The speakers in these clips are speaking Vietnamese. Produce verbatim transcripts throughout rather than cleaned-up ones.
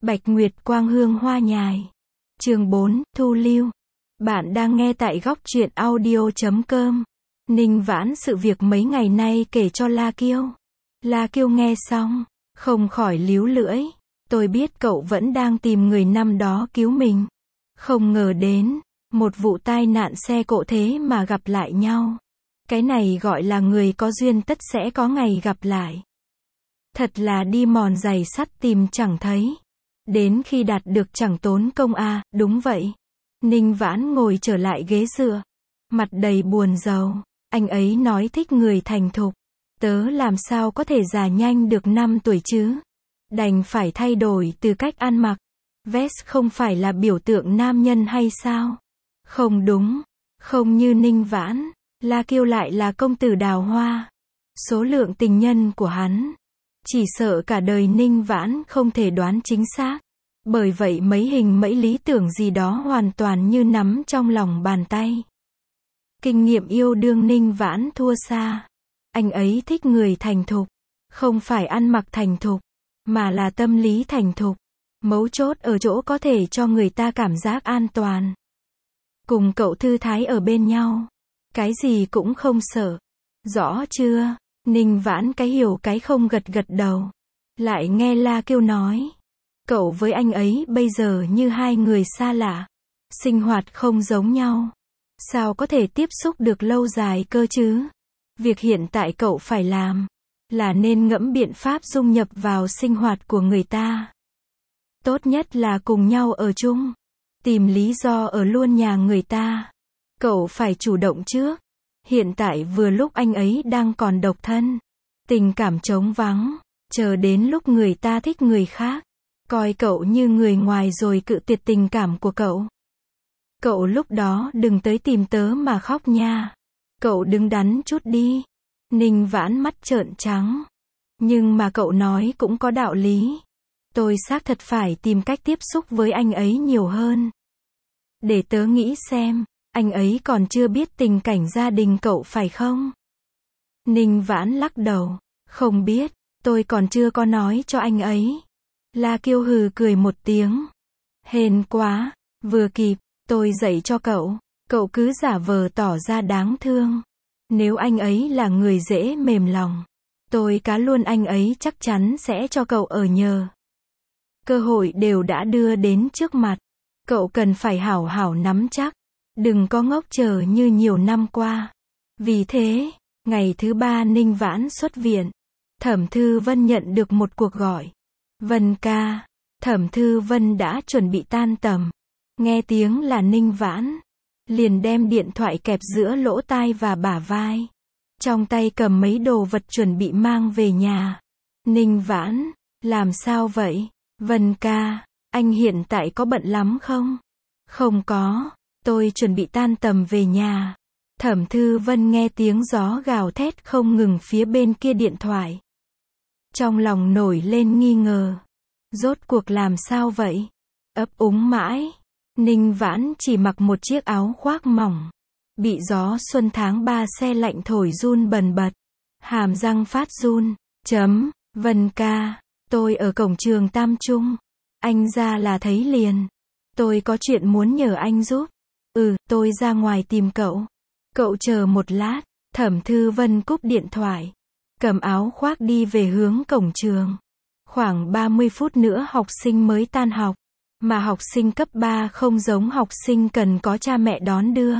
Bạch Nguyệt Quang Hương Hoa Nhài. Chương bốn, Thu Lưu. Bạn đang nghe tại góc truyện audio chấm com. Ninh Vãn sự việc mấy ngày nay kể cho La Kiêu. La Kiêu nghe xong, không khỏi líu lưỡi. Tôi biết cậu vẫn đang tìm người năm đó cứu mình. Không ngờ đến, một vụ tai nạn xe cộ thế mà gặp lại nhau. Cái này gọi là người có duyên tất sẽ có ngày gặp lại. Thật là đi mòn giày sắt tìm chẳng thấy. Đến khi đạt được chẳng tốn công a, à, đúng vậy. Ninh Vãn ngồi trở lại ghế dựa. Mặt đầy buồn rầu. Anh ấy nói thích người thành thục. Tớ làm sao có thể già nhanh được năm tuổi chứ? Đành phải thay đổi từ cách ăn mặc. Vest không phải là biểu tượng nam nhân hay sao? Không đúng. Không như Ninh Vãn. La Kiêu lại là công tử đào hoa. Số lượng tình nhân của hắn, chỉ sợ cả đời Ninh Vãn không thể đoán chính xác. Bởi vậy mấy hình mẫy lý tưởng gì đó hoàn toàn như nắm trong lòng bàn tay. Kinh nghiệm yêu đương Ninh Vãn thua xa. Anh ấy thích người thành thục. Không phải ăn mặc thành thục, mà là tâm lý thành thục. Mấu chốt ở chỗ có thể cho người ta cảm giác an toàn. Cùng cậu thư thái ở bên nhau. Cái gì cũng không sợ. Rõ chưa? Ninh Vãn cái hiểu cái không gật gật đầu. Lại nghe La Kiêu nói. Cậu với anh ấy bây giờ như hai người xa lạ. Sinh hoạt không giống nhau. Sao có thể tiếp xúc được lâu dài cơ chứ? Việc hiện tại cậu phải làm là nên ngẫm biện pháp dung nhập vào sinh hoạt của người ta. Tốt nhất là cùng nhau ở chung. Tìm lý do ở luôn nhà người ta. Cậu phải chủ động trước. Hiện tại vừa lúc anh ấy đang còn độc thân. Tình cảm trống vắng. Chờ đến lúc người ta thích người khác. Coi cậu như người ngoài rồi cự tuyệt tình cảm của cậu. Cậu lúc đó đừng tới tìm tớ mà khóc nha. Cậu đứng đắn chút đi. Ninh Vãn mắt trợn trắng. Nhưng mà cậu nói cũng có đạo lý. Tôi xác thật phải tìm cách tiếp xúc với anh ấy nhiều hơn. Để tớ nghĩ xem. Anh ấy còn chưa biết tình cảnh gia đình cậu phải không? Ninh Vãn lắc đầu. Không biết, tôi còn chưa có nói cho anh ấy. La Kiêu hừ cười một tiếng. Hên quá, vừa kịp, tôi dạy cho cậu. Cậu cứ giả vờ tỏ ra đáng thương. Nếu anh ấy là người dễ mềm lòng, tôi cá luôn anh ấy chắc chắn sẽ cho cậu ở nhờ. Cơ hội đều đã đưa đến trước mặt. Cậu cần phải hảo hảo nắm chắc. Đừng có ngốc chờ như nhiều năm qua. Vì thế, ngày thứ ba Ninh Vãn xuất viện. Thẩm Thư Vân nhận được một cuộc gọi. Vân ca. Thẩm Thư Vân đã chuẩn bị tan tầm. Nghe tiếng là Ninh Vãn. Liền đem điện thoại kẹp giữa lỗ tai và bả vai. Trong tay cầm mấy đồ vật chuẩn bị mang về nhà. Ninh Vãn. Làm sao vậy? Vân ca. Anh hiện tại có bận lắm không? Không có. Tôi chuẩn bị tan tầm về nhà. Thẩm Thư Vân nghe tiếng gió gào thét không ngừng phía bên kia điện thoại. Trong lòng nổi lên nghi ngờ. Rốt cuộc làm sao vậy? Ấp úng mãi. Ninh Vãn chỉ mặc một chiếc áo khoác mỏng. Bị gió xuân tháng ba se lạnh thổi run bần bật. Hàm răng phát run. Chấm. Vân ca. Tôi ở cổng trường Tam Trung. Anh ra là thấy liền. Tôi có chuyện muốn nhờ anh giúp. Ừ, tôi ra ngoài tìm cậu. Cậu chờ một lát. Thẩm Thư Vân cúp điện thoại. Cầm áo khoác đi về hướng cổng trường. Khoảng ba mươi phút nữa học sinh mới tan học. Mà học sinh cấp ba không giống học sinh cần có cha mẹ đón đưa.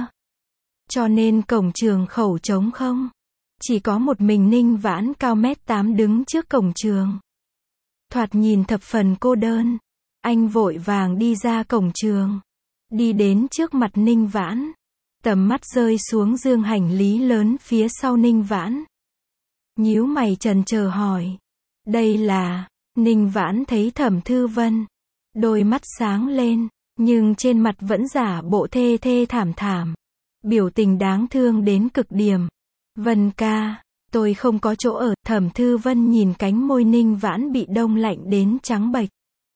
Cho nên cổng trường khẩu trống không. Chỉ có một mình Ninh Vãn cao mét tám đứng trước cổng trường. Thoạt nhìn thập phần cô đơn. Anh vội vàng đi ra cổng trường. Đi đến trước mặt Ninh Vãn. Tầm mắt rơi xuống dương hành lý lớn phía sau Ninh Vãn. Nhíu mày chần chờ hỏi. Đây là... Ninh Vãn thấy Thẩm Thư Vân. Đôi mắt sáng lên. Nhưng trên mặt vẫn giả bộ thê thê thảm thảm. Biểu tình đáng thương đến cực điểm. Vân ca. Tôi không có chỗ ở. Thẩm Thư Vân nhìn cánh môi Ninh Vãn bị đông lạnh đến trắng bệch.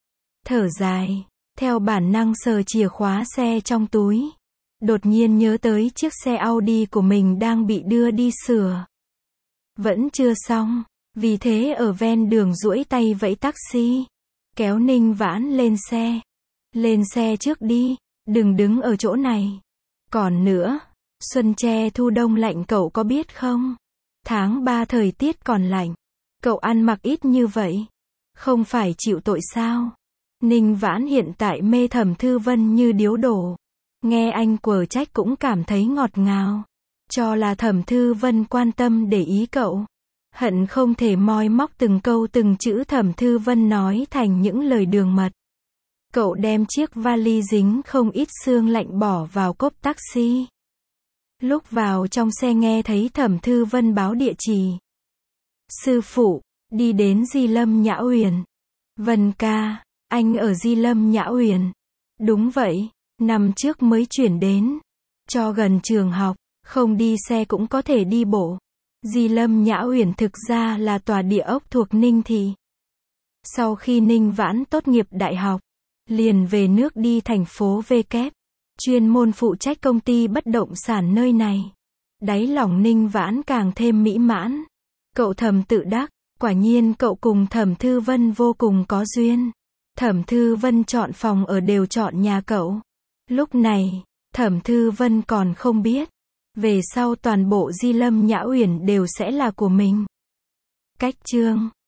Thở dài. Theo bản năng sờ chìa khóa xe trong túi. Đột nhiên nhớ tới chiếc xe Audi của mình đang bị đưa đi sửa. Vẫn chưa xong. Vì thế ở ven đường duỗi tay vẫy taxi. kéo Ninh Vãn lên xe. Lên xe trước đi, đừng đứng ở chỗ này. Còn nữa, xuân tre thu đông lạnh cậu có biết không? Tháng ba thời tiết còn lạnh. Cậu ăn mặc ít như vậy, không phải chịu tội sao? Ninh Vãn hiện tại mê Thẩm Thư Vân như điếu đổ. Nghe anh quở trách cũng cảm thấy ngọt ngào. Cho là Thẩm Thư Vân quan tâm để ý cậu. Hận không thể moi móc từng câu từng chữ Thẩm Thư Vân nói thành những lời đường mật. Cậu đem chiếc vali dính không ít sương lạnh bỏ vào cốp taxi. Lúc vào trong xe nghe thấy Thẩm Thư Vân báo địa chỉ. Sư phụ, đi đến Di Lâm Nhã Uyển. Vân ca, anh ở Di Lâm Nhã Uyển. Đúng vậy, năm trước mới chuyển đến. Cho gần trường học, không đi xe cũng có thể đi bộ. Di Lâm Nhã Uyển thực ra là tòa địa ốc thuộc Ninh Thị. Sau khi Ninh Vãn tốt nghiệp đại học, liền về nước đi thành phố V Kép, chuyên môn phụ trách công ty bất động sản nơi này. Đáy lòng Ninh Vãn càng thêm mỹ mãn. Cậu thầm tự đắc, quả nhiên cậu cùng Thẩm Thư Vân vô cùng có duyên. Thẩm Thư Vân chọn phòng ở đều chọn nhà cậu. Lúc này, Thẩm Thư Vân còn không biết, về sau toàn bộ Di Lâm Nhã Uyển đều sẽ là của mình. Cách chương